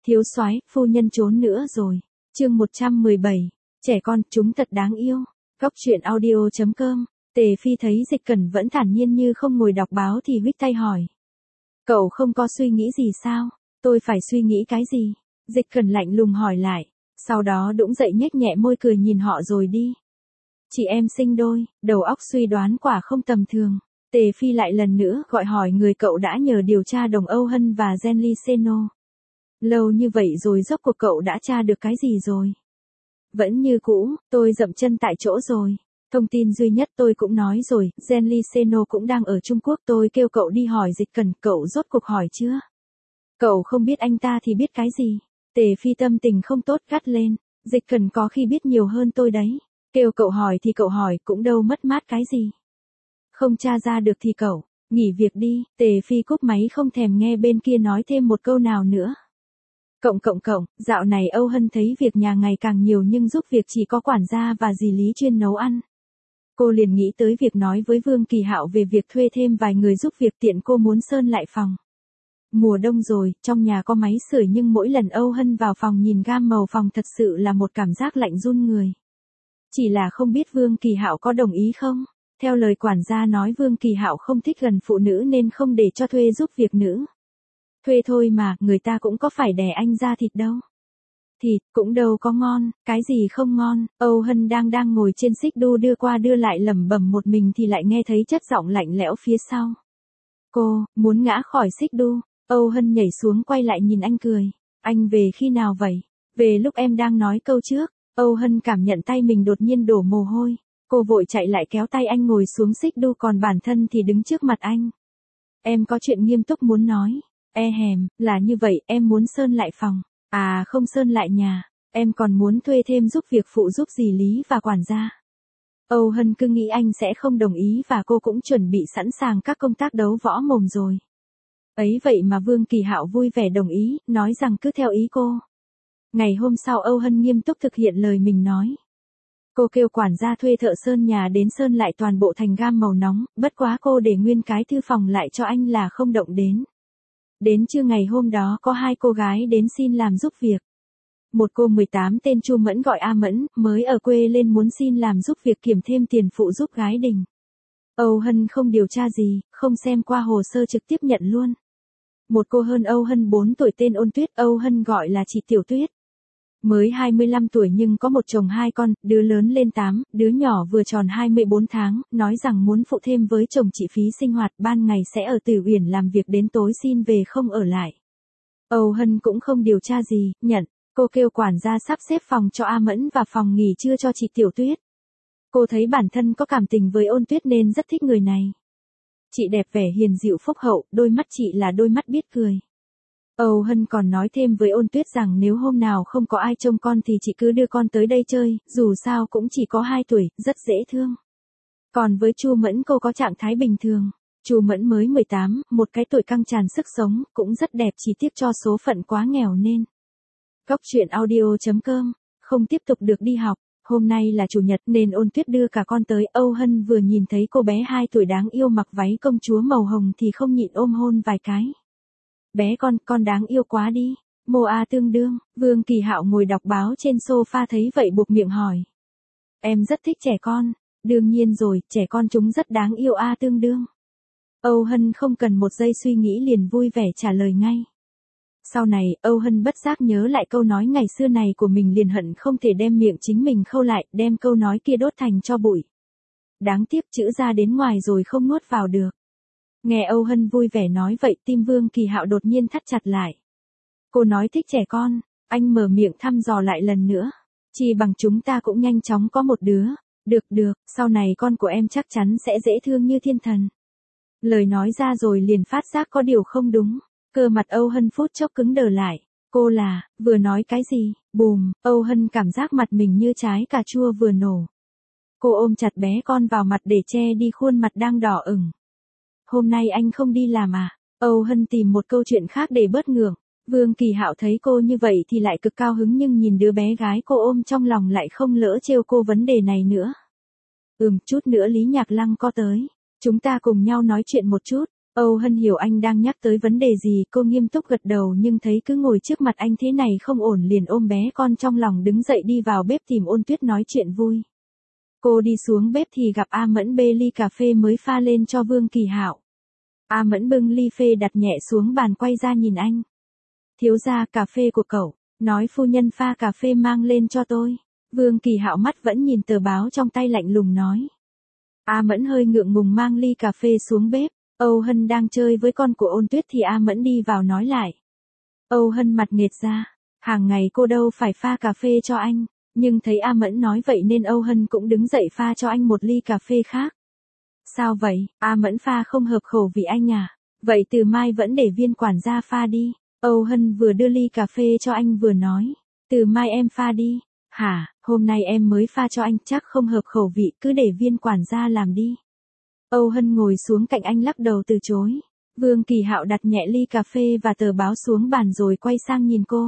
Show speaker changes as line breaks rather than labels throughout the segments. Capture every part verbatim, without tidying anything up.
Thiếu soái, phu nhân trốn nữa rồi. Chương một trăm mười bảy. Trẻ con, chúng thật đáng yêu. Góc truyện audio chấm com. Tề Phi thấy Dịch Cẩn vẫn thản nhiên như không ngồi đọc báo thì huých tay hỏi. Cậu không có suy nghĩ gì sao? Tôi phải suy nghĩ cái gì? Dịch Cẩn lạnh lùng hỏi lại. Sau đó đũng dậy nhếch nhẹ môi cười nhìn họ rồi đi. Chị em sinh đôi, đầu óc suy đoán quả không tầm thường. Tề Phi lại lần nữa gọi hỏi người cậu đã nhờ điều tra Đồng Âu Hân và Genly Seno. Lâu như vậy rồi rốt cuộc cậu đã tra được cái gì rồi? Vẫn như cũ, tôi dậm chân tại chỗ rồi. Thông tin duy nhất tôi cũng nói rồi, Genly Seno cũng đang ở Trung Quốc, tôi kêu cậu đi hỏi Dịch Cẩn, cậu rốt cuộc hỏi chưa? Cậu không biết anh ta thì biết cái gì? Tề Phi tâm tình không tốt gắt lên, Dịch Cẩn có khi biết nhiều hơn tôi đấy. Kêu cậu hỏi thì cậu hỏi, cũng đâu mất mát cái gì. Không tra ra được thì cậu, nghỉ việc đi. Tề Phi cúp máy không thèm nghe bên kia nói thêm một câu nào nữa. Cộng cộng cộng, dạo này Âu Hân thấy việc nhà ngày càng nhiều nhưng giúp việc chỉ có quản gia và dì Lý chuyên nấu ăn. Cô liền nghĩ tới việc nói với Vương Kỳ Hạo về việc thuê thêm vài người giúp việc, tiện cô muốn sơn lại phòng. Mùa đông rồi, trong nhà có máy sưởi nhưng mỗi lần Âu Hân vào phòng nhìn gam màu phòng thật sự là một cảm giác lạnh run người. Chỉ là không biết Vương Kỳ Hạo có đồng ý không? Theo lời quản gia nói Vương Kỳ Hạo không thích gần phụ nữ nên không để cho thuê giúp việc nữ. Thuê thôi mà, người ta cũng có phải đẻ anh ra thịt đâu. Thịt, cũng đâu có ngon, cái gì không ngon. Âu Hân đang đang ngồi trên xích đu đưa qua đưa lại lẩm bẩm một mình thì lại nghe thấy chất giọng lạnh lẽo phía sau. Cô, muốn ngã khỏi xích đu. Âu Hân nhảy xuống quay lại nhìn anh cười. Anh về khi nào vậy? Về lúc em đang nói câu trước. Âu Hân cảm nhận tay mình đột nhiên đổ mồ hôi. Cô vội chạy lại kéo tay anh ngồi xuống xích đu, còn bản thân thì đứng trước mặt anh. Em có chuyện nghiêm túc muốn nói. E hèm, là như vậy, em muốn sơn lại phòng. À không, sơn lại nhà. Em còn muốn thuê thêm giúp việc phụ giúp dì Lý và quản gia. Âu Hân cứ nghĩ anh sẽ không đồng ý và cô cũng chuẩn bị sẵn sàng các công tác đấu võ mồm rồi. Ấy vậy mà Vương Kỳ Hạo vui vẻ đồng ý, nói rằng cứ theo ý cô. Ngày hôm sau Âu Hân nghiêm túc thực hiện lời mình nói. Cô kêu quản gia thuê thợ sơn nhà đến sơn lại toàn bộ thành gam màu nóng, bất quá cô để nguyên cái thư phòng lại cho anh là không động đến. Đến trưa ngày hôm đó có hai cô gái đến xin làm giúp việc. Một cô mười tám tên Chu Mẫn gọi A Mẫn, mới ở quê lên muốn xin làm giúp việc kiểm thêm tiền phụ giúp gái đình. Âu Hân không điều tra gì, không xem qua hồ sơ trực tiếp nhận luôn. Một cô hơn Âu Hân bốn tuổi tên Ôn Tuyết, Âu Hân gọi là chị Tiểu Tuyết. Mới hai mươi lăm tuổi nhưng có một chồng hai con, đứa lớn lên tám, đứa nhỏ vừa tròn hai mươi bốn tháng, nói rằng muốn phụ thêm với chồng chị phí sinh hoạt, ban ngày sẽ ở Tử Uyển làm việc đến tối xin về không ở lại. Âu Hân cũng không điều tra gì, nhận, cô kêu quản gia sắp xếp phòng cho A Mẫn và phòng nghỉ trưa cho chị Tiểu Tuyết. Cô thấy bản thân có cảm tình với Ôn Tuyết nên rất thích người này. Chị đẹp vẻ hiền dịu phúc hậu, đôi mắt chị là đôi mắt biết cười. Âu Hân còn nói thêm với Ôn Tuyết rằng nếu hôm nào không có ai trông con thì chị cứ đưa con tới đây chơi, dù sao cũng chỉ có hai tuổi, rất dễ thương. Còn với Chu Mẫn cô có trạng thái bình thường. Chu Mẫn mới mười tám, một cái tuổi căng tràn sức sống, cũng rất đẹp, chỉ tiếc cho số phận quá nghèo nên. Góc truyện audio chấm com, không tiếp tục được đi học. Hôm nay là chủ nhật nên Ôn Tuyết đưa cả con tới. Âu Hân vừa nhìn thấy cô bé hai tuổi đáng yêu mặc váy công chúa màu hồng thì không nhịn ôm hôn vài cái. Bé con, con đáng yêu quá đi. Mô A tương đương. Vương Kỳ Hạo ngồi đọc báo trên sofa thấy vậy buộc miệng hỏi. Em rất thích trẻ con. Đương nhiên rồi, trẻ con chúng rất đáng yêu A tương đương. Âu Hân không cần một giây suy nghĩ liền vui vẻ trả lời ngay. Sau này, Âu Hân bất giác nhớ lại câu nói ngày xưa này của mình liền hận không thể đem miệng chính mình khâu lại, đem câu nói kia đốt thành tro bụi. Đáng tiếc chữ ra đến ngoài rồi không nuốt vào được. Nghe Âu Hân vui vẻ nói vậy tim Vương Kỳ Hạo đột nhiên thắt chặt lại. Cô nói thích trẻ con, anh mở miệng thăm dò lại lần nữa. Chỉ bằng chúng ta cũng nhanh chóng có một đứa. Được được, sau này con của em chắc chắn sẽ dễ thương như thiên thần. Lời nói ra rồi liền phát giác có điều không đúng. Cơ mặt Âu Hân phút chốc cứng đờ lại. Cô là, vừa nói cái gì? Bùm, Âu Hân cảm giác mặt mình như trái cà chua vừa nổ. Cô ôm chặt bé con vào mặt để che đi khuôn mặt đang đỏ ửng. Hôm nay anh không đi làm à? Âu Hân tìm một câu chuyện khác để bớt ngượng. Vương Kỳ Hạo thấy cô như vậy thì lại cực cao hứng nhưng nhìn đứa bé gái cô ôm trong lòng lại không lỡ trêu cô vấn đề này nữa. Ừm, chút nữa Lý Nhạc Lăng có tới. Chúng ta cùng nhau nói chuyện một chút. Âu Hân hiểu anh đang nhắc tới vấn đề gì, cô nghiêm túc gật đầu nhưng thấy cứ ngồi trước mặt anh thế này không ổn, liền ôm bé con trong lòng đứng dậy đi vào bếp tìm Ôn Tuyết nói chuyện vui. Cô đi xuống bếp thì gặp A Mẫn bê ly cà phê mới pha lên cho Vương Kỳ Hạo. A Mẫn bưng ly phê đặt nhẹ xuống bàn quay ra nhìn anh. Thiếu gia, cà phê của cậu, nói phu nhân pha cà phê mang lên cho tôi. Vương Kỳ Hạo mắt vẫn nhìn tờ báo trong tay lạnh lùng nói. A Mẫn hơi ngượng ngùng mang ly cà phê xuống bếp. Âu Hân đang chơi với con của Ôn Tuyết thì A Mẫn đi vào nói lại. Âu Hân mặt nghệt ra, hàng ngày cô đâu phải pha cà phê cho anh, nhưng thấy A Mẫn nói vậy nên Âu Hân cũng đứng dậy pha cho anh một ly cà phê khác. Sao vậy, A Mẫn pha không hợp khẩu vị anh à? Vậy từ mai vẫn để viên quản gia pha đi. Âu Hân vừa đưa ly cà phê cho anh vừa nói. Từ mai em pha đi. Hả, hôm nay em mới pha cho anh, chắc không hợp khẩu vị, cứ để viên quản gia làm đi. Âu Hân ngồi xuống cạnh anh lắc đầu từ chối. Vương Kỳ Hạo đặt nhẹ ly cà phê và tờ báo xuống bàn rồi quay sang nhìn cô.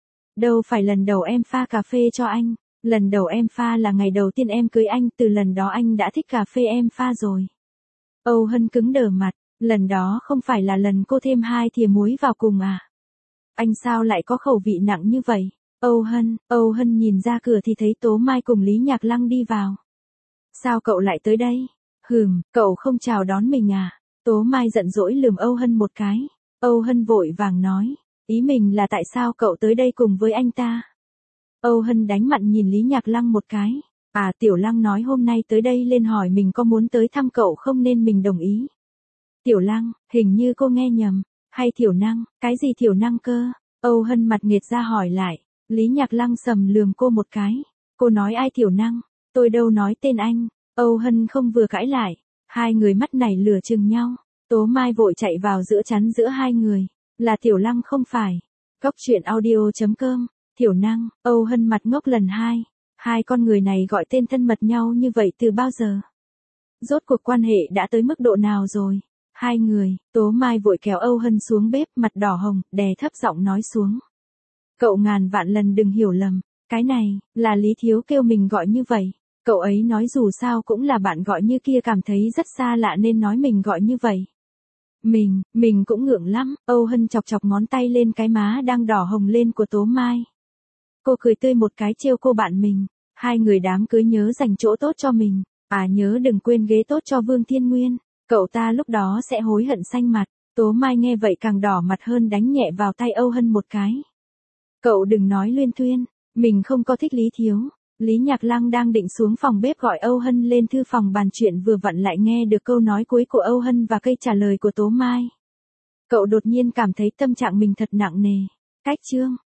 Đâu phải lần đầu em pha cà phê cho anh, lần đầu em pha là ngày đầu tiên em cưới anh, từ lần đó anh đã thích cà phê em pha rồi. Âu Hân cứng đờ mặt, lần đó không phải là lần cô thêm hai thìa muối vào cùng à? Anh sao lại có khẩu vị nặng như vậy? Âu Hân, Âu Hân nhìn ra cửa thì thấy Tố Mai cùng Lý Nhạc Lăng đi vào. Sao cậu lại tới đây? Hừm, cậu không chào đón mình à? Tố Mai giận dỗi lườm Âu Hân một cái. Âu Hân vội vàng nói, ý mình là tại sao cậu tới đây cùng với anh ta? Âu Hân đánh mặn nhìn Lý Nhạc Lăng một cái. À, Tiểu Lăng nói hôm nay tới đây lên hỏi mình có muốn tới thăm cậu không nên mình đồng ý. Tiểu Lăng, hình như cô nghe nhầm. Hay Thiểu Năng, cái gì Thiểu Năng cơ? Âu Hân mặt nghệt ra hỏi lại. Lý Nhạc Lăng sầm lườm cô một cái. Cô nói ai Thiểu Năng? Tôi đâu nói tên anh. Âu Hân không vừa cãi lại. Hai người mắt này lửa chừng nhau. Tố Mai vội chạy vào giữa chắn giữa hai người. Là Tiểu Lăng không phải. Góc truyện audio chấm com. Thiểu Năng, Âu Hân mặt ngốc lần hai. Hai con người này gọi tên thân mật nhau như vậy từ bao giờ? Rốt cuộc quan hệ đã tới mức độ nào rồi? Hai người, Tố Mai vội kéo Âu Hân xuống bếp, mặt đỏ hồng, đè thấp giọng nói xuống. Cậu ngàn vạn lần đừng hiểu lầm, cái này, là Lý Thiếu kêu mình gọi như vậy. Cậu ấy nói dù sao cũng là bạn gọi như kia, cảm thấy rất xa lạ nên nói mình gọi như vậy. Mình, mình cũng ngượng lắm. Âu Hân chọc chọc ngón tay lên cái má đang đỏ hồng lên của Tố Mai. Cô cười tươi một cái trêu cô bạn mình. Hai người đám cưới nhớ dành chỗ tốt cho mình. À nhớ đừng quên ghế tốt cho Vương Thiên Nguyên. Cậu ta lúc đó sẽ hối hận xanh mặt. Tố Mai nghe vậy càng đỏ mặt hơn, đánh nhẹ vào tay Âu Hân một cái. Cậu đừng nói luyên thuyên. Mình không có thích Lý Thiếu. Lý Nhạc Lăng đang định xuống phòng bếp gọi Âu Hân lên thư phòng bàn chuyện, vừa vặn lại nghe được câu nói cuối của Âu Hân và cây trả lời của Tố Mai. Cậu đột nhiên cảm thấy tâm trạng mình thật nặng nề. Cách chương.